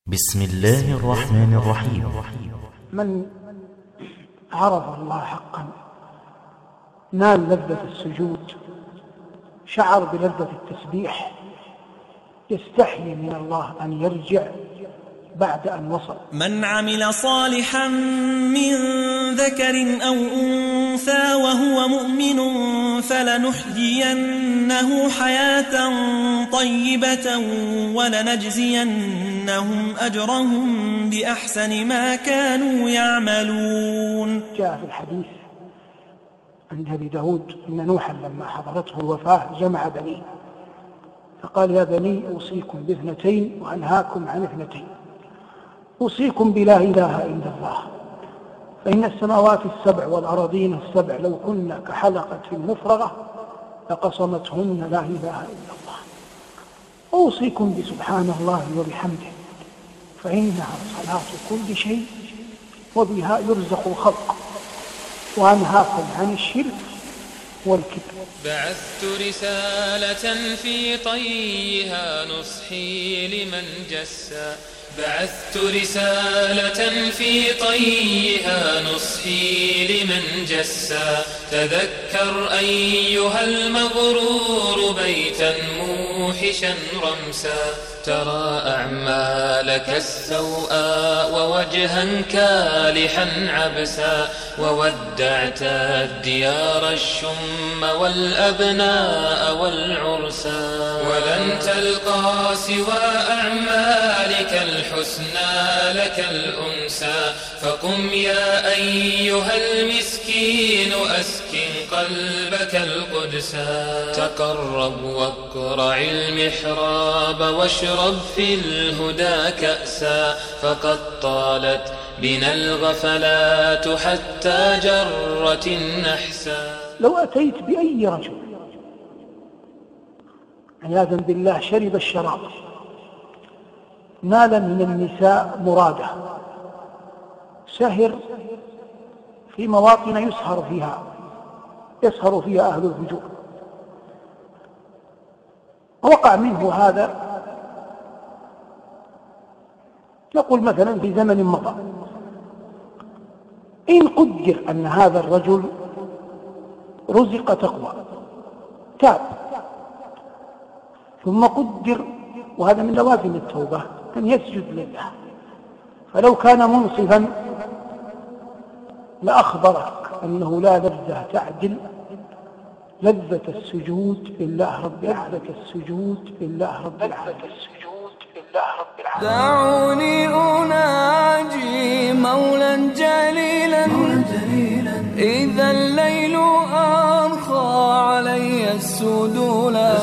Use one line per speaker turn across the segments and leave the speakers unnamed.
بسم الله الرحمن الرحيم.
من عرف الله حقا نال لذة السجود، شعر بلذة التسبيح، يستحي من الله أن يرجع بعد أن وصل.
من عمل صالحا من ذكر أو أنثى وهو مؤمن فلنحيينه حياة طيبة ولنجزينهم أجرهم بأحسن ما كانوا يعملون.
جاء في الحديث عند أبي داود إن نوحا لما حضرته الوفاة جمع بنيه فقال: يا بني أوصيكم باثنتين وأنهاكم عن اثنتين. أوصيكم بلا إله إلا الله، فإن السماوات السبع والأراضين السبع لو كن كحلقة مفرغة لقصمتهن لا إله إلا الله. أوصيكم بسبحان الله وبحمده، فإنها صلاة كل شيء وبها يرزق الخلق. وأنهاكم عن الشرك والكبر.
بعثت رسالة في طيها نصحي لمن جسى. بعثت رسالة في طيها نصحي لمن جسى. تذكر أيها المغرور بيتا موحشا رمسا. ترى أعمالك السوء ووجها كالحا عبسا. وودعت الديار الشم والأبناء والعرسا. ولن تلقى سوى أعمالك الحسنى لك الأنسى. فقم يا أيها المسكين أسكن قلبك القدسا. تقرب واقرع المحراب واشرب في الهدى كأسا. فقد طالت بنا الغفلات حتى جرت النحسا.
لو أتيت بأي رجل عياذا بالله شرب الشراب، نال من النساء مراده، سهر في مواطن يسهر فيها أهل الفجور، وقع منه هذا، نقول مثلا في زمن مضى، إن قدر أن هذا الرجل رزق تقوى تاب، ثم قدر، وهذا من لوازم التوبة، أن يسجد لله، فلو كان منصفا لأخبرك أنه لا لذة تعدل لذة السجود لله رب العالمين. السجود لله رب العالمين.
دعوني أناجي مولا جليلا إذا الليل أرخى علي السدولا.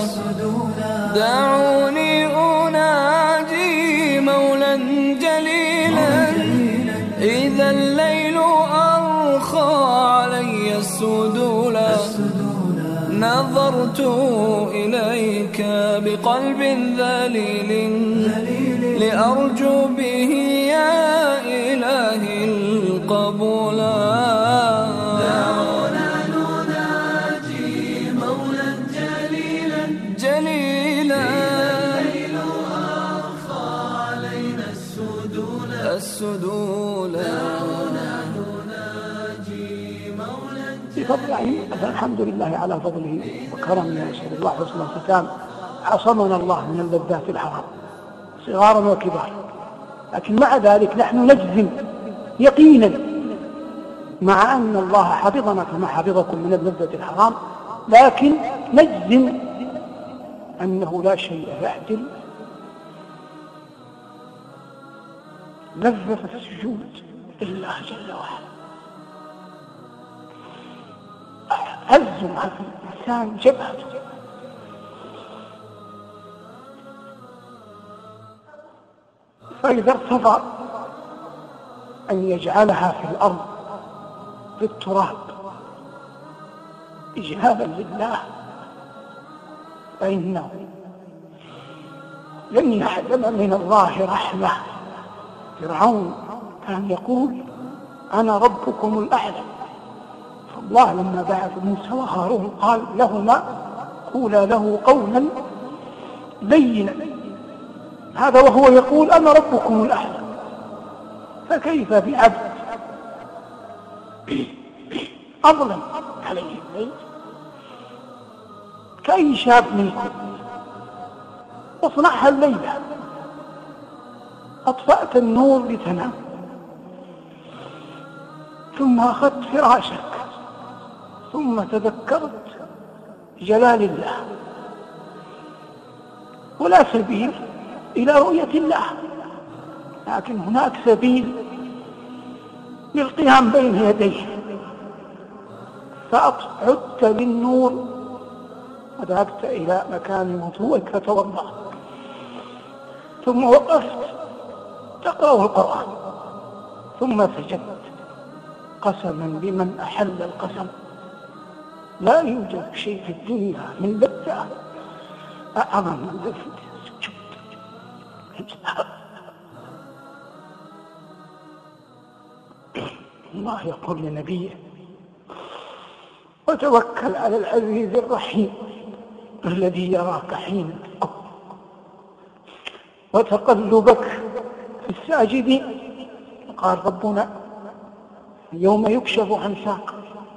دعوني أناجي مولا جليلا إذا الليل أرخى علي السدولا. نظرت إليك بقلب ذليل لأرجو به يا إلهي القبولا. دعونا نناجي مولا جليلا الليل أرخى علينا السدولا.
بفضل الحمد لله على فضله وكرمه، ونسأل الله حسن الختام. عصمنا الله من اللذات الحرام صغارا وكبارا، لكن مع ذلك نحن نجزم يقينا مع أن الله حفظنا كما حفظكم من اللذة الحرام، لكن نجزم أنه لا شيء يعدل لذة السجود لله جل وعلا. هز مع الإنسان جبهته، فإذا ارتضى أن يجعلها في الأرض في التراب إجهالا لله فإنه لن يعلم من الله رحمة. فرعون كان يقول: أنا ربكم الأعلى. فالله لما بعث موسى وهارون قال لهما: قولا له قولا لينا هذا وهو يقول أنا ربكم الأعلى. فكيف بعبد أظلم عليه الليل كأي شاب منكم اصنعها الليلة، أطفأت النور لتنام ثم أخذت فراشك ثم تذكرت جلال الله، ولا سبيل إلى رؤية الله، لكن هناك سبيل للقيام بين يديه. فعدت للنور وذهبت إلى مكان وضوءك فتوضأ، ثم وقفت تقرأ القرآن، ثم سجدت قسما بمن أحل القسم لا يوجد شيء في الدنيا من لذة أعظم من لذة السجود. الله يقول لنبيه وتوكل على العزيز الرحيم الذي يراك حين تقوم وتقلبك في الساجدين. قال ربنا يوم يكشف عن ساق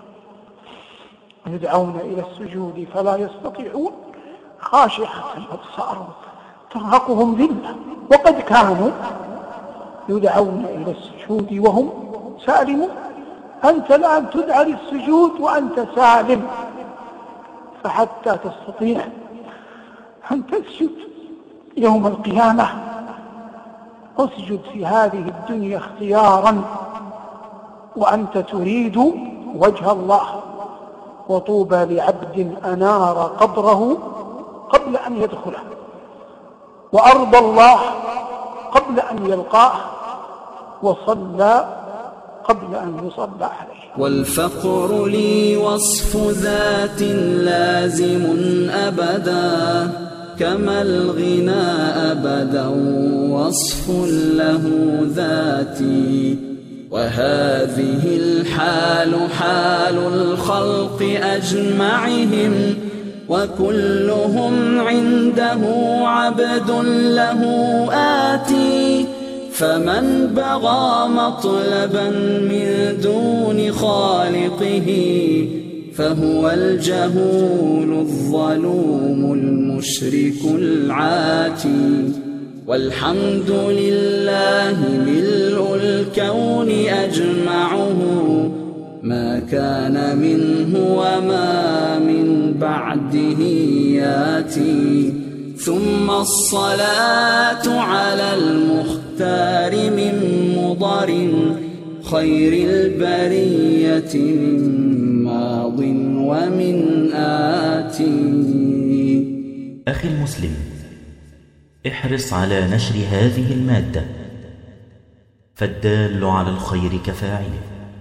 يدعون إلى السجود فلا يستطيعون خاشعة أبصارهم ترهقهم ذلة وقد كانوا يدعون إلى السجود وهم سالمون. أنت الآن تدعى للسجود وأنت سالم، فحتى تستطيع أن تسجد يوم القيامة اسجد في هذه الدنيا اختيارا وأنت تريد وجه الله. وطوبى لعبد أنار قبره قبل أن يدخله وأرضى الله قبل أن يلقاه وصلى قبل أن يصلى عليه.
والفقر لي وصف ذات لازم أبدا كما الغنى أبدا وصف له ذاتي. وهذه الحال حال الخلق أجمعهم وكلهم عنده عبد له آتي. فمن بغى مطلبا من دون خالقه فهو الجهول الظلوم المشرك العاتي. والحمد لله ملء الكون أجمعه ما كان منه وما من بعده ياتي. ثم الصلاة على المختار من مضر خير البرية من ماض ومن آتي.
أخي المسلم، احرص على نشر هذه المادة، فالدال على الخير كفاعله.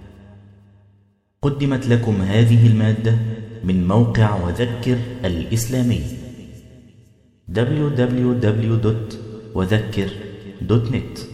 قدمت لكم هذه المادة من موقع وذكر الإسلامي www.وذكر.net.